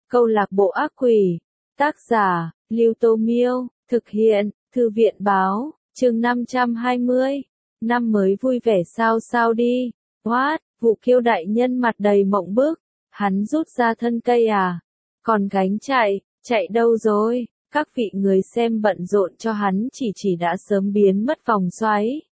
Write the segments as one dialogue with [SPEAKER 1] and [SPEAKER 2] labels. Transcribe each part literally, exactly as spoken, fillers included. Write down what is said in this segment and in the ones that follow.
[SPEAKER 1] Câu lạc bộ ác quỷ. Tác giả, Lưu Tô Miêu. Thực hiện, Thư viện Báo. Chương năm trăm hai mươi. Năm mới vui vẻ sao sao đi. What? Vụ Kiêu đại nhân mặt đầy mộng bức. Hắn rút ra thân cây à? Còn gánh chạy, chạy đâu rồi? Các vị người xem bận rộn cho hắn chỉ chỉ đã sớm biến mất vòng xoáy.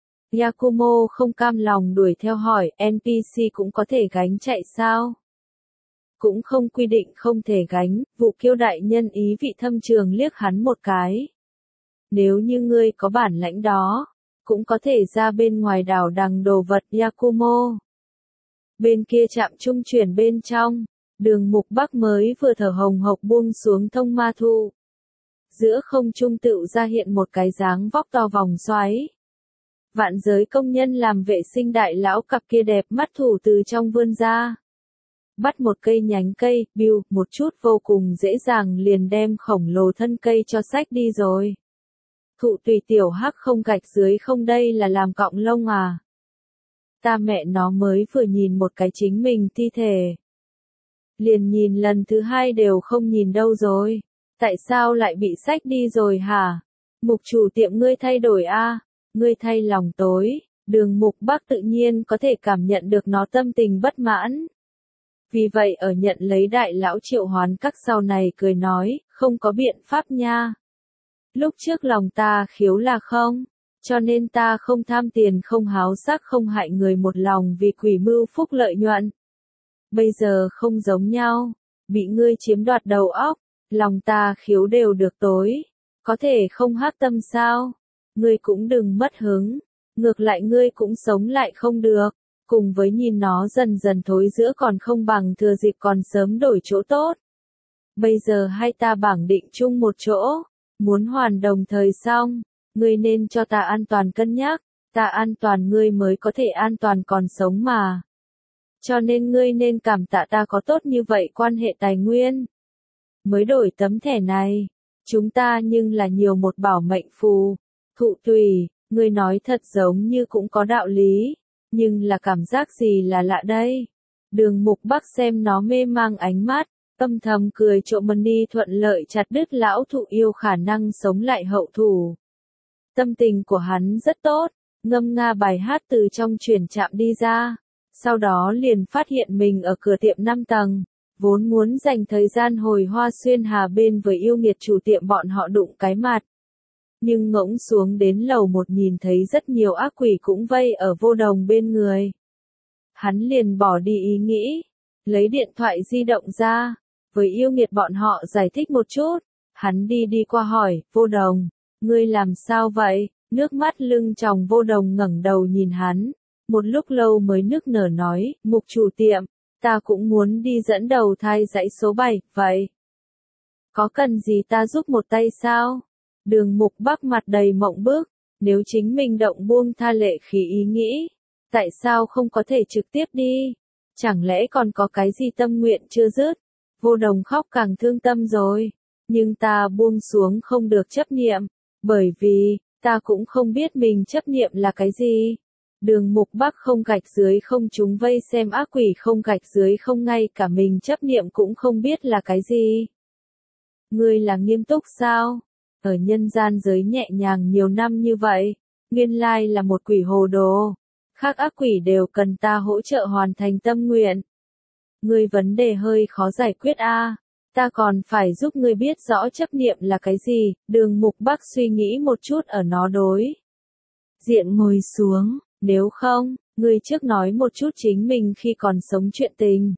[SPEAKER 1] Yakumo không cam lòng đuổi theo hỏi, en pê xê cũng có thể gánh chạy sao? Cũng không quy định không thể gánh, Vụ Kiêu đại nhân ý vị thâm trường liếc hắn một cái. Nếu như ngươi có bản lãnh đó, cũng có thể ra bên ngoài đảo đằng đồ vật Yakumo. Bên kia trạm trung chuyển bên trong, Đường Mục Bắc mới vừa thở hồng hộc buông xuống thông ma thu. Giữa không trung tựu ra hiện một cái dáng vóc to vòng xoáy. Vạn giới công nhân làm vệ sinh đại lão cặp kia đẹp mắt thủ từ trong vươn ra. Bắt một cây nhánh cây, biu, một chút vô cùng dễ dàng liền đem khổng lồ thân cây cho xách đi rồi. Thụ tùy tiểu hắc không gạch dưới không đây là làm cọng lông à. Ta mẹ nó mới vừa nhìn một cái chính mình thi thể. Liền nhìn lần thứ hai đều không nhìn đâu rồi. Tại sao lại bị xách đi rồi hả? Mục chủ tiệm ngươi thay đổi a, à? Ngươi thay lòng tối. Đường Mục Bắc tự nhiên có thể cảm nhận được nó tâm tình bất mãn. Vì vậy ở nhận lấy đại lão triệu hoán các sau này cười nói, không có biện pháp nha. Lúc trước lòng ta khiếu là không, cho nên ta không tham tiền không háo sắc không hại người một lòng vì quỷ mưu phúc lợi nhuận. Bây giờ không giống nhau, bị ngươi chiếm đoạt đầu óc, lòng ta khiếu đều được tối, có thể không hắc tâm sao? Ngươi cũng đừng mất hứng, ngược lại ngươi cũng sống lại không được. Cùng với nhìn nó dần dần thối giữa còn không bằng thừa dịp còn sớm đổi chỗ tốt. Bây giờ hai ta bảng định chung một chỗ, muốn hoàn đồng thời xong, ngươi nên cho ta an toàn cân nhắc, ta an toàn ngươi mới có thể an toàn còn sống mà. Cho nên ngươi nên cảm tạ ta có tốt như vậy quan hệ tài nguyên. Mới đổi tấm thẻ này, chúng ta nhưng là nhiều một bảo mệnh phù. Thụ tùy, ngươi nói thật giống như cũng có đạo lý. Nhưng là cảm giác gì là lạ đây? Đường Mục Bắc xem nó mê mang ánh mắt, âm thầm cười trộm money thuận lợi chặt đứt lão thụ yêu khả năng sống lại hậu thủ. Tâm tình của hắn rất tốt, ngâm nga bài hát từ trong chuyển trạm đi ra, sau đó liền phát hiện mình ở cửa tiệm năm tầng, vốn muốn dành thời gian hồi hoa xuyên hà bên với yêu nghiệt chủ tiệm bọn họ đụng cái mặt. Nhưng ngỗng xuống đến lầu một nhìn thấy rất nhiều ác quỷ cũng vây ở Vô Đồng bên người. Hắn liền bỏ đi ý nghĩ, lấy điện thoại di động ra, với yêu nghiệt bọn họ giải thích một chút. Hắn đi đi qua hỏi, Vô Đồng, ngươi làm sao vậy? Nước mắt lưng tròng Vô Đồng ngẩng đầu nhìn hắn, một lúc lâu mới nức nở nói, Mục chủ tiệm, ta cũng muốn đi dẫn đầu thai dãy số bảy, vậy. Có cần gì ta giúp một tay sao? Đường Mục Bắc mặt đầy mộng bức, nếu chính mình động buông tha lệ khí ý nghĩ, tại sao không có thể trực tiếp đi? Chẳng lẽ còn có cái gì tâm nguyện chưa dứt? Vô Đồng khóc càng thương tâm rồi, nhưng ta buông xuống không được chấp niệm, bởi vì, ta cũng không biết mình chấp niệm là cái gì. Đường Mục Bắc không gạch dưới không chúng vây xem ác quỷ không gạch dưới không ngay cả mình chấp niệm cũng không biết là cái gì. Ngươi là nghiêm túc sao? Ở nhân gian giới nhẹ nhàng nhiều năm như vậy, nguyên lai là một quỷ hồ đồ. Khác ác quỷ đều cần ta hỗ trợ hoàn thành tâm nguyện. Ngươi vấn đề hơi khó giải quyết a, à. Ta còn phải giúp ngươi biết rõ chấp niệm là cái gì. Đường Mục Bắc suy nghĩ một chút ở nó đối diện ngồi xuống, nếu không, ngươi trước nói một chút chính mình khi còn sống chuyện tình.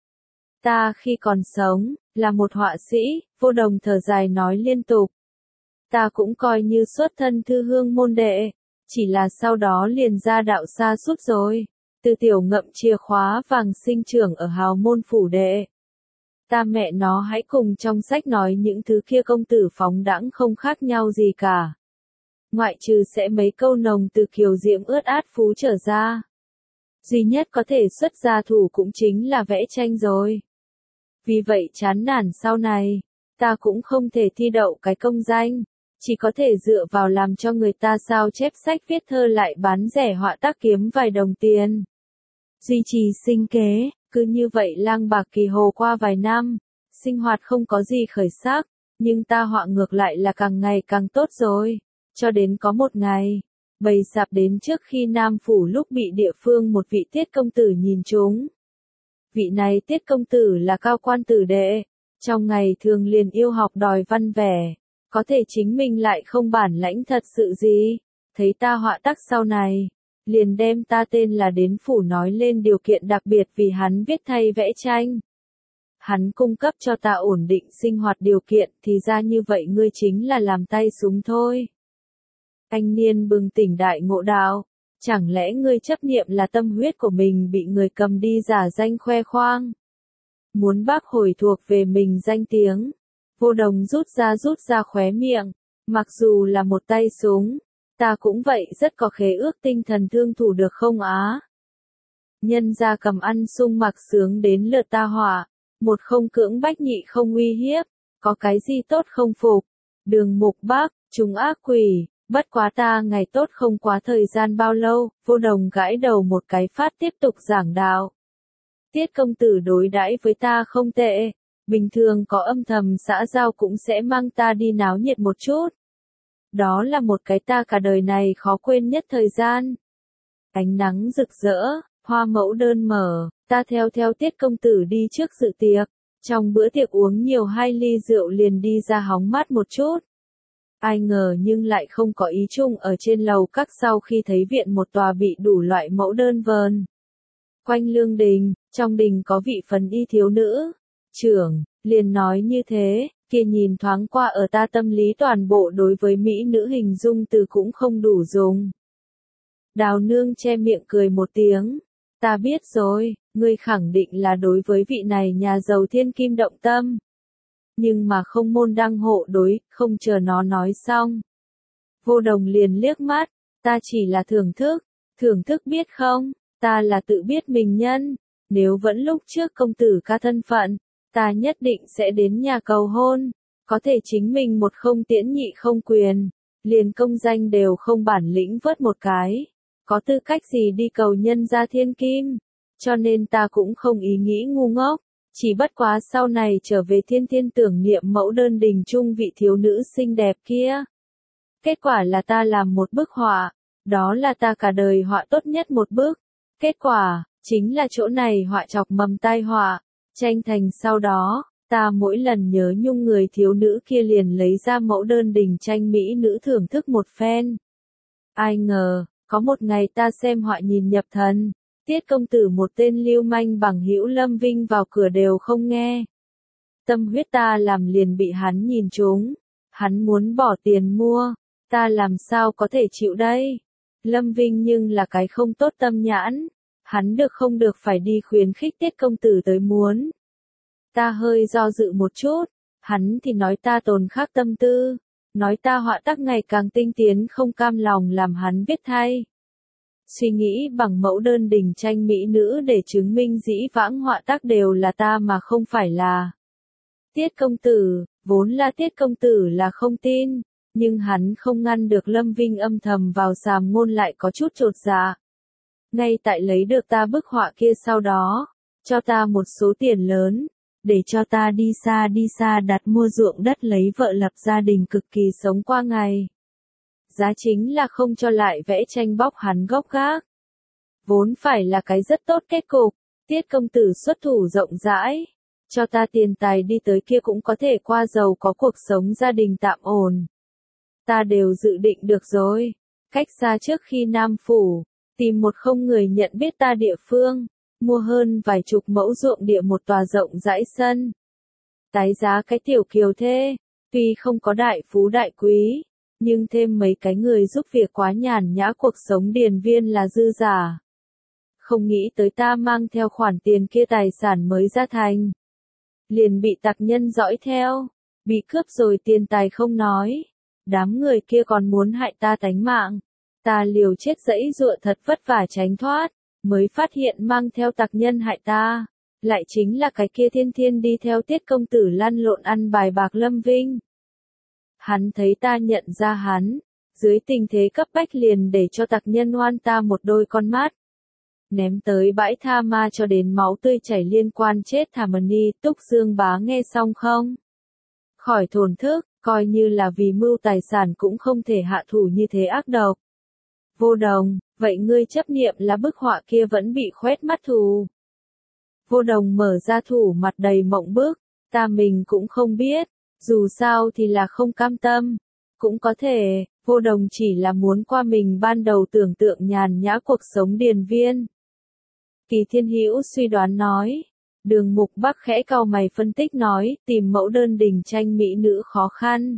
[SPEAKER 1] Ta khi còn sống, là một họa sĩ, Vô Đồng thở dài nói liên tục. Ta cũng coi như xuất thân thư hương môn đệ, chỉ là sau đó liền ra đạo xa suốt rồi, từ tiểu ngậm chìa khóa vàng sinh trưởng ở hào môn phủ đệ. Ta mẹ nó hãy cùng trong sách nói những thứ kia công tử phóng đãng không khác nhau gì cả. Ngoại trừ sẽ mấy câu nồng từ kiều diễm ướt át phú trở ra. Duy nhất có thể xuất gia thủ cũng chính là vẽ tranh rồi. Vì vậy chán nản sau này, ta cũng không thể thi đậu cái công danh. Chỉ có thể dựa vào làm cho người ta sao chép sách viết thơ lại bán rẻ họa tác kiếm vài đồng tiền. Duy trì sinh kế, cứ như vậy lang bạc kỳ hồ qua vài năm, sinh hoạt không có gì khởi sắc, nhưng ta họa ngược lại là càng ngày càng tốt rồi. Cho đến có một ngày, bầy sạp đến trước khi Nam Phủ lúc bị địa phương một vị Tiết công tử nhìn trúng. Vị này Tiết công tử là cao quan tử đệ, trong ngày thường liền yêu học đòi văn vẻ, có thể chính mình lại không bản lãnh thật sự gì, thấy ta họa tác sau này, liền đem ta tên là đến phủ nói lên điều kiện đặc biệt vì hắn viết thay vẽ tranh. Hắn cung cấp cho ta ổn định sinh hoạt điều kiện, thì ra như vậy ngươi chính là làm tay súng thôi. Anh niên bừng tỉnh đại ngộ đạo, chẳng lẽ ngươi chấp niệm là tâm huyết của mình bị người cầm đi giả danh khoe khoang? Muốn bác hồi thuộc về mình danh tiếng. Vô Đồng rút ra rút ra khóe miệng, mặc dù là một tay súng, ta cũng vậy rất có khế ước tinh thần thương thủ được không á? Nhân gia cầm ăn sung mặc sướng đến lượt ta họa, một không cưỡng bách nhị không uy hiếp, có cái gì tốt không phục? Đường Mục Bác, chúng ác quỷ, bất quá ta ngày tốt không quá thời gian bao lâu, Vô Đồng gãi đầu một cái phát tiếp tục giảng đạo. Tiết công tử đối đãi với ta không tệ, bình thường có âm thầm xã giao cũng sẽ mang ta đi náo nhiệt một chút. Đó là một cái ta cả đời này khó quên nhất thời gian. Ánh nắng rực rỡ, hoa mẫu đơn mở, ta theo theo Tiết công tử đi trước dự tiệc, trong bữa tiệc uống nhiều hai ly rượu liền đi ra hóng mát một chút. Ai ngờ nhưng lại không có ý chung ở trên lầu các sau khi thấy viện một tòa bị đủ loại mẫu đơn vờn quanh lương đình, trong đình có vị phấn y thiếu nữ. Trưởng, liền nói như thế, kia nhìn thoáng qua ở ta tâm lý toàn bộ đối với mỹ nữ hình dung từ cũng không đủ dùng. Đào nương che miệng cười một tiếng, ta biết rồi, ngươi khẳng định là đối với vị này nhà giàu thiên kim động tâm. Nhưng mà không môn đăng hộ đối, không chờ nó nói xong. Vô Đồng liền liếc mắt, ta chỉ là thưởng thức, thưởng thức biết không, ta là tự biết mình nhân, nếu vẫn lúc trước công tử ca thân phận, ta nhất định sẽ đến nhà cầu hôn, có thể chính mình một không tiễn nhị không quyền, liền công danh đều không bản lĩnh vớt một cái, có tư cách gì đi cầu nhân gia thiên kim, cho nên ta cũng không ý nghĩ ngu ngốc. Chỉ bất quá sau này trở về thiên thiên tưởng niệm mẫu đơn đình chung vị thiếu nữ xinh đẹp kia. Kết quả là ta làm một bức họa, đó là ta cả đời họa tốt nhất một bức. Kết quả, chính là chỗ này họa chọc mầm tai họa, tranh thành sau đó, ta mỗi lần nhớ nhung người thiếu nữ kia liền lấy ra mẫu đơn đình tranh mỹ nữ thưởng thức một phen. Ai ngờ, có một ngày ta xem họa nhìn nhập thần. Tiết công tử một tên lưu manh bằng hữu Lâm Vinh vào cửa đều không nghe. Tâm huyết ta làm liền bị hắn nhìn trúng. Hắn muốn bỏ tiền mua. Ta làm sao có thể chịu đây? Lâm Vinh nhưng là cái không tốt tâm nhãn. Hắn được không được phải đi khuyến khích Tiết công tử tới muốn. Ta hơi do dự một chút. Hắn thì nói ta tồn khác tâm tư. Nói ta họa tác ngày càng tinh tiến không cam lòng làm hắn viết thay. Suy nghĩ bằng mẫu đơn đình tranh mỹ nữ để chứng minh dĩ vãng họa tác đều là ta mà không phải là Tiết công tử, vốn là Tiết công tử là không tin, nhưng hắn không ngăn được Lâm Vinh âm thầm vào sàm ngôn lại có chút chột dạ. Ngay tại lấy được ta bức họa kia sau đó, cho ta một số tiền lớn, để cho ta đi xa đi xa đặt mua ruộng đất lấy vợ lập gia đình cực kỳ sống qua ngày. Giá chính là không cho lại vẽ tranh bóc hắn gốc gác. Vốn phải là cái rất tốt kết cục, Tiết công tử xuất thủ rộng rãi, cho ta tiền tài đi tới kia cũng có thể qua giàu có cuộc sống gia đình tạm ổn. Ta đều dự định được rồi, cách xa trước khi Nam Phủ, tìm một không người nhận biết ta địa phương, mua hơn vài chục mẫu ruộng địa một tòa rộng rãi sân. Tái giá cái tiểu kiều thê, tuy không có đại phú đại quý, nhưng thêm mấy cái người giúp việc quá nhàn nhã cuộc sống điền viên là dư giả. Không nghĩ tới ta mang theo khoản tiền kia tài sản mới ra thành. Liền bị tặc nhân dõi theo, bị cướp rồi tiền tài không nói. Đám người kia còn muốn hại ta tánh mạng. Ta liều chết dẫy dụa thật vất vả tránh thoát, mới phát hiện mang theo tặc nhân hại ta. Lại chính là cái kia thiên thiên đi theo Tiết công tử lăn lộn ăn bài bạc Lâm Vinh. Hắn thấy ta nhận ra hắn, dưới tình thế cấp bách liền để cho tặc nhân oan ta một đôi con mắt. ném tới bãi tha ma cho đến máu tươi chảy liên quan chết thả mani. Túc Dương Bá nghe xong không khỏi thổn thức, coi như là vì mưu tài sản cũng không thể hạ thủ như thế ác độc. Vô Đồng, vậy ngươi chấp niệm là bức họa kia vẫn bị khoét mắt thù. Vô Đồng mở ra thủ mặt đầy mộng bức, ta mình cũng không biết, dù sao thì là không cam tâm. Cũng có thể, Vô Đồng chỉ là muốn qua mình ban đầu tưởng tượng nhàn nhã cuộc sống điền viên. Kỳ Thiên Hữu suy đoán nói. Đường Mục Bắc khẽ cau mày phân tích nói, tìm mẫu đơn đình tranh mỹ nữ khó khăn.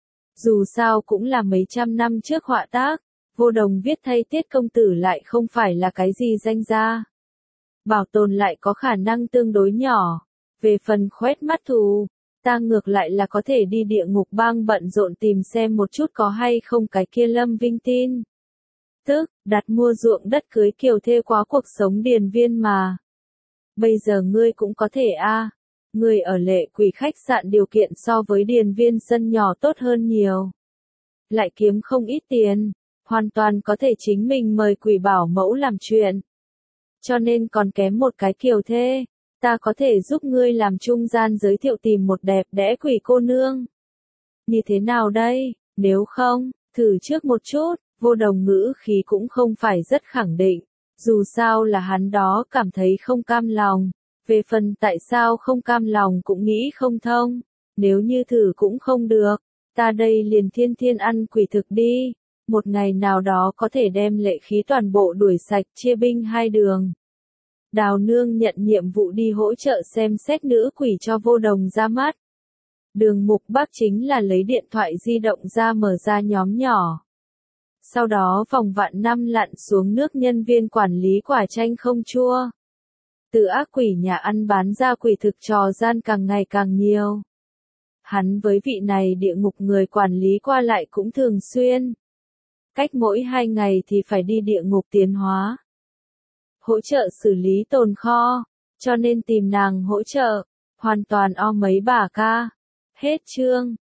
[SPEAKER 1] Dù sao cũng là mấy trăm năm trước họa tác, Vô Đồng viết thay Tiết công tử lại không phải là cái gì danh gia. Bảo tồn lại có khả năng tương đối nhỏ. Về phần khoét mắt thù, ta ngược lại là có thể đi địa ngục bang bận rộn tìm xem một chút có hay không cái kia Lâm Vinh tin. Tức, đặt mua ruộng đất cưới kiều thê quá cuộc sống điền viên mà. Bây giờ ngươi cũng có thể a, à. Ngươi ở Lệ Quỷ khách sạn điều kiện so với điền viên sân nhỏ tốt hơn nhiều. Lại kiếm không ít tiền, hoàn toàn có thể chính mình mời Quỷ bảo mẫu làm chuyện. Cho nên còn kém một cái kiều thê, ta có thể giúp ngươi làm trung gian giới thiệu tìm một đẹp đẽ quỷ cô nương. Như thế nào đây, nếu không, thử trước một chút. Vô Đồng ngữ khí cũng không phải rất khẳng định. Dù sao là hắn đó cảm thấy không cam lòng. Về phần tại sao không cam lòng cũng nghĩ không thông. Nếu như thử cũng không được, ta đây liền thiên thiên ăn quỷ thực đi. Một ngày nào đó có thể đem lệ khí toàn bộ đuổi sạch, chia binh hai đường. Đào Nương nhận nhiệm vụ đi hỗ trợ xem xét nữ quỷ cho Vô Đồng ra mắt. Đường Mục Bắc chính là lấy điện thoại di động ra mở ra nhóm nhỏ. Sau đó vòng vạn năm lặn xuống nước nhân viên quản lý quả chanh không chua. Từ ác quỷ nhà ăn bán ra quỷ thực trò gian càng ngày càng nhiều. Hắn với vị này địa ngục người quản lý qua lại cũng thường xuyên. Cách mỗi hai ngày thì phải đi địa ngục tiến hóa. Hỗ trợ xử lý tồn kho, cho nên tìm nàng hỗ trợ, hoàn toàn o mấy bà ca. Hết chương.